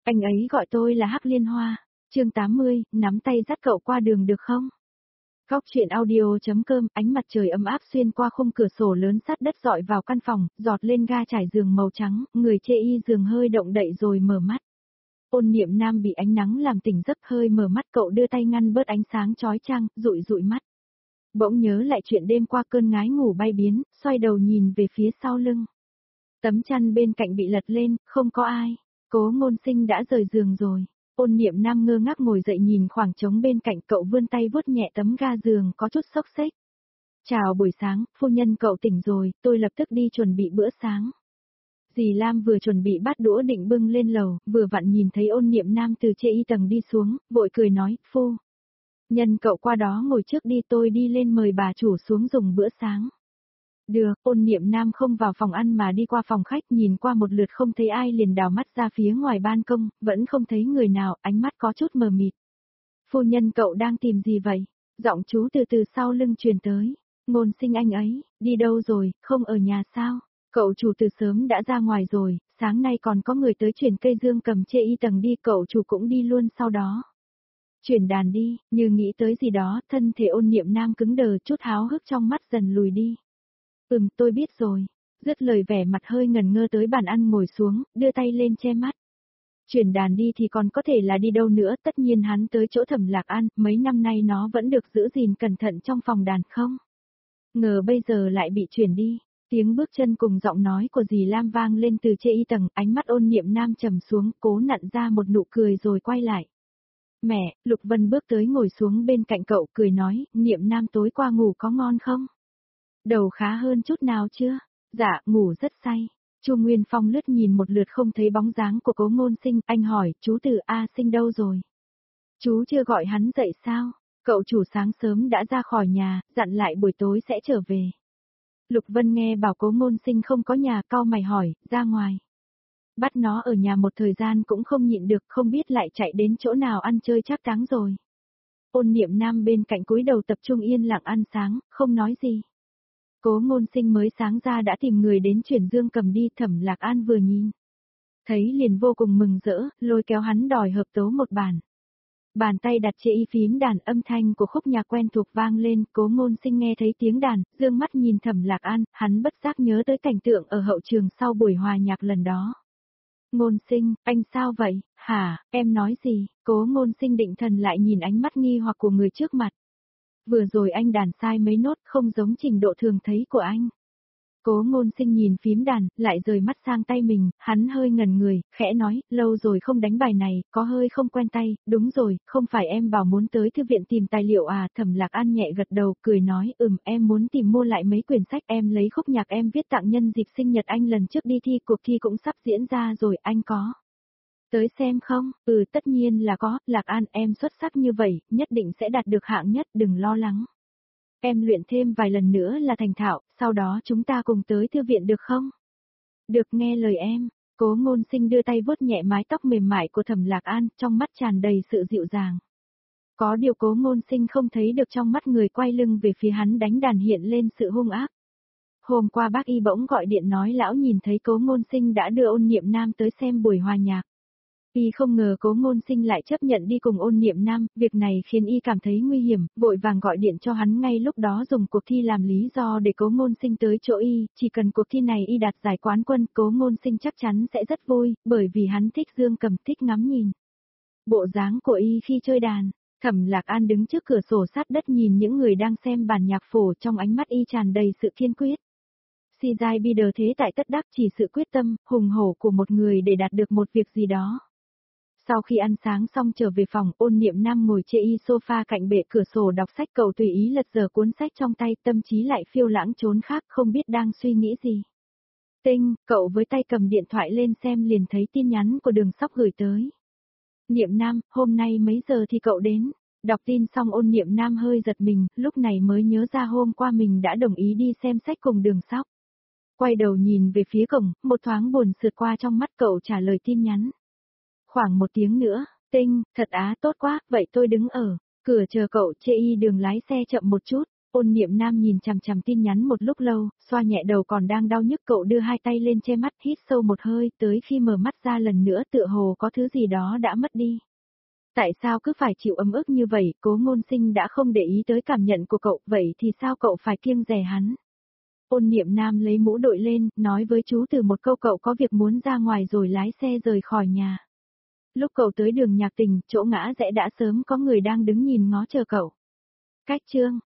Anh ấy gọi tôi là Hắc Liên Hoa. Chương 80, nắm tay dắt cậu qua đường được không? Góc truyện audio.com, ánh mặt trời ấm áp xuyên qua khung cửa sổ lớn sát đất dọi vào căn phòng, giọt lên ga trải giường màu trắng, người chê y giường hơi động đậy rồi mở mắt. Ôn Niệm Nam bị ánh nắng làm tỉnh giấc, hơi mở mắt, cậu đưa tay ngăn bớt ánh sáng chói chang, dụi dụi mắt. Bỗng nhớ lại chuyện đêm qua, cơn ngái ngủ bay biến, xoay đầu nhìn về phía sau lưng. Tấm chăn bên cạnh bị lật lên, không có ai. Cố Ngôn Sinh đã rời giường rồi. Ôn Niệm Nam ngơ ngác ngồi dậy nhìn khoảng trống bên cạnh, cậu vươn tay vuốt nhẹ tấm ga giường có chút xốc xếch. Chào buổi sáng, phu nhân cậu tỉnh rồi, tôi lập tức đi chuẩn bị bữa sáng. Dì Lam vừa chuẩn bị bát đũa định bưng lên lầu, vừa vặn nhìn thấy Ôn Niệm Nam từ chê y tầng đi xuống, vội cười nói, phu nhân cậu qua đó ngồi trước đi, tôi đi lên mời bà chủ xuống dùng bữa sáng. Được, Ôn Niệm Nam không vào phòng ăn mà đi qua phòng khách, nhìn qua một lượt không thấy ai liền đảo mắt ra phía ngoài ban công, vẫn không thấy người nào, ánh mắt có chút mờ mịt. Phu nhân cậu đang tìm gì vậy? Giọng chú từ từ sau lưng truyền tới. Ngôn Sinh anh ấy, đi đâu rồi, không ở nhà sao? Cậu chủ từ sớm đã ra ngoài rồi, sáng nay còn có người tới chuyển cây dương cầm chê y tầng đi, cậu chủ cũng đi luôn sau đó. Chuyển đàn đi, như nghĩ tới gì đó, thân thể Ôn Niệm Nam cứng đờ, chút háo hức trong mắt dần lùi đi. Tôi biết rồi. Dứt lời vẻ mặt hơi ngần ngơ tới bàn ăn ngồi xuống, đưa tay lên che mắt. Chuyển đàn đi thì còn có thể là đi đâu nữa, tất nhiên hắn tới chỗ Thẩm Lạc An, mấy năm nay nó vẫn được giữ gìn cẩn thận trong phòng đàn không? Ngờ bây giờ lại bị chuyển đi. Tiếng bước chân cùng giọng nói của dì Lam vang lên từ chê y tầng, ánh mắt Ôn Niệm Nam trầm xuống, cố nặn ra một nụ cười rồi quay lại. Mẹ, Lục Vân bước tới ngồi xuống bên cạnh cậu, cười nói, Niệm Nam tối qua ngủ có ngon không? Đầu khá hơn chút nào chưa? Dạ, ngủ rất say. Chu Nguyên Phong lướt nhìn một lượt không thấy bóng dáng của Cố Ngôn Sinh, anh hỏi, chú Từ A Sinh đâu rồi? Chú chưa gọi hắn dậy sao? Cậu chủ sáng sớm đã ra khỏi nhà, dặn lại buổi tối sẽ trở về. Lục Vân nghe bảo Cố Ngôn Sinh không có nhà, cau mày hỏi, ra ngoài. Bắt nó ở nhà một thời gian cũng không nhịn được, không biết lại chạy đến chỗ nào ăn chơi chắc táng rồi. Ôn Niệm Nam bên cạnh cúi đầu tập trung yên lặng ăn sáng, không nói gì. Cố Ngôn Sinh mới sáng ra đã tìm người đến chuyển dương cầm đi, Thẩm Lạc An vừa nhìn. Thấy liền vô cùng mừng rỡ, lôi kéo hắn đòi hợp tấu một bản. Bàn tay đặt chê y phím đàn, âm thanh của khúc nhạc quen thuộc vang lên, Cố Ngôn Sinh nghe thấy tiếng đàn, dương mắt nhìn Thẩm Lạc An, hắn bất giác nhớ tới cảnh tượng ở hậu trường sau buổi hòa nhạc lần đó. Ngôn Sinh, anh sao vậy, hả, em nói gì? Cố Ngôn Sinh định thần lại nhìn ánh mắt nghi hoặc của người trước mặt. Vừa rồi anh đàn sai mấy nốt, không giống trình độ thường thấy của anh. Cố Ngôn Sinh nhìn phím đàn, lại rời mắt sang tay mình, hắn hơi ngẩn người, khẽ nói, lâu rồi không đánh bài này, có hơi không quen tay, đúng rồi, không phải em bảo muốn tới thư viện tìm tài liệu à? Thẩm Lạc An nhẹ gật đầu, cười nói, em muốn tìm mua lại mấy quyển sách, em lấy khúc nhạc em viết tặng nhân dịp sinh nhật anh lần trước đi thi, cuộc thi cũng sắp diễn ra rồi, anh có tới xem không? Tất nhiên là có, Lạc An, em xuất sắc như vậy, nhất định sẽ đạt được hạng nhất, đừng lo lắng. Em luyện thêm vài lần nữa là thành thạo, sau đó chúng ta cùng tới thư viện được không? Được, nghe lời em. Cố Ngôn Sinh đưa tay vuốt nhẹ mái tóc mềm mại của Thẩm Lạc An, trong mắt tràn đầy sự dịu dàng. Có điều Cố Ngôn Sinh không thấy được trong mắt người quay lưng về phía hắn đánh đàn hiện lên sự hung ác. Hôm qua bác y bỗng gọi điện nói lão nhìn thấy Cố Ngôn Sinh đã đưa Ôn Niệm Nam tới xem buổi hòa nhạc. Y không ngờ Cố Ngôn Sinh lại chấp nhận đi cùng Ôn Niệm Nam, việc này khiến Y cảm thấy nguy hiểm, vội vàng gọi điện cho hắn ngay lúc đó dùng cuộc thi làm lý do để Cố Ngôn Sinh tới chỗ Y, chỉ cần cuộc thi này Y đạt giải quán quân, Cố Ngôn Sinh chắc chắn sẽ rất vui, bởi vì hắn thích dương cầm, thích ngắm nhìn bộ dáng của Y khi chơi đàn. Thẩm Lạc An đứng trước cửa sổ sát đất nhìn những người đang xem bản nhạc phổ, trong ánh mắt Y tràn đầy sự kiên quyết. Si giai bi đờ thế tại tất đắc, chỉ sự quyết tâm, hùng hổ của một người để đạt được một việc gì đó. Sau khi ăn sáng xong trở về phòng, Ôn Niệm Nam ngồi chê y sofa cạnh bệ cửa sổ đọc sách, cậu tùy ý lật dở cuốn sách trong tay, tâm trí lại phiêu lãng trốn khác, không biết đang suy nghĩ gì. Tinh, cậu với tay cầm điện thoại lên xem liền thấy tin nhắn của Đường Sóc gửi tới. Niệm Nam, hôm nay mấy giờ thì cậu đến? Đọc tin xong Ôn Niệm Nam hơi giật mình, lúc này mới nhớ ra hôm qua mình đã đồng ý đi xem sách cùng Đường Sóc. Quay đầu nhìn về phía cổng, một thoáng buồn sượt qua trong mắt, cậu trả lời tin nhắn. Khoảng 1 tiếng nữa, Tinh, thật á, tốt quá, vậy tôi đứng ở cửa chờ cậu, chê y Đường lái xe chậm một chút. Ôn Niệm Nam nhìn chằm chằm tin nhắn một lúc lâu, xoa nhẹ đầu còn đang đau nhức cậu đưa hai tay lên che mắt hít sâu một hơi tới khi mở mắt ra lần nữa tựa hồ có thứ gì đó đã mất đi. Tại sao cứ phải chịu ấm ức như vậy, Cố Ngôn Sinh đã không để ý tới cảm nhận của cậu, vậy thì sao cậu phải kiêng dè hắn? Ôn Niệm Nam lấy mũ đội lên, nói với chú Từ một câu cậu có việc muốn ra ngoài rồi lái xe rời khỏi nhà. Lúc cậu tới đường Nhạc Tình, chỗ ngã rẽ đã sớm có người đang đứng nhìn ngó chờ cậu. Cách chương